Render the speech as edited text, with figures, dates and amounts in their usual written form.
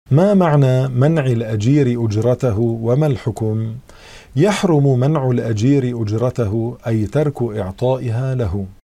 ما معنى منع الأجير أجرته وما الحكم؟ يحرم منع الأجير أجرته أي ترك إعطائها له.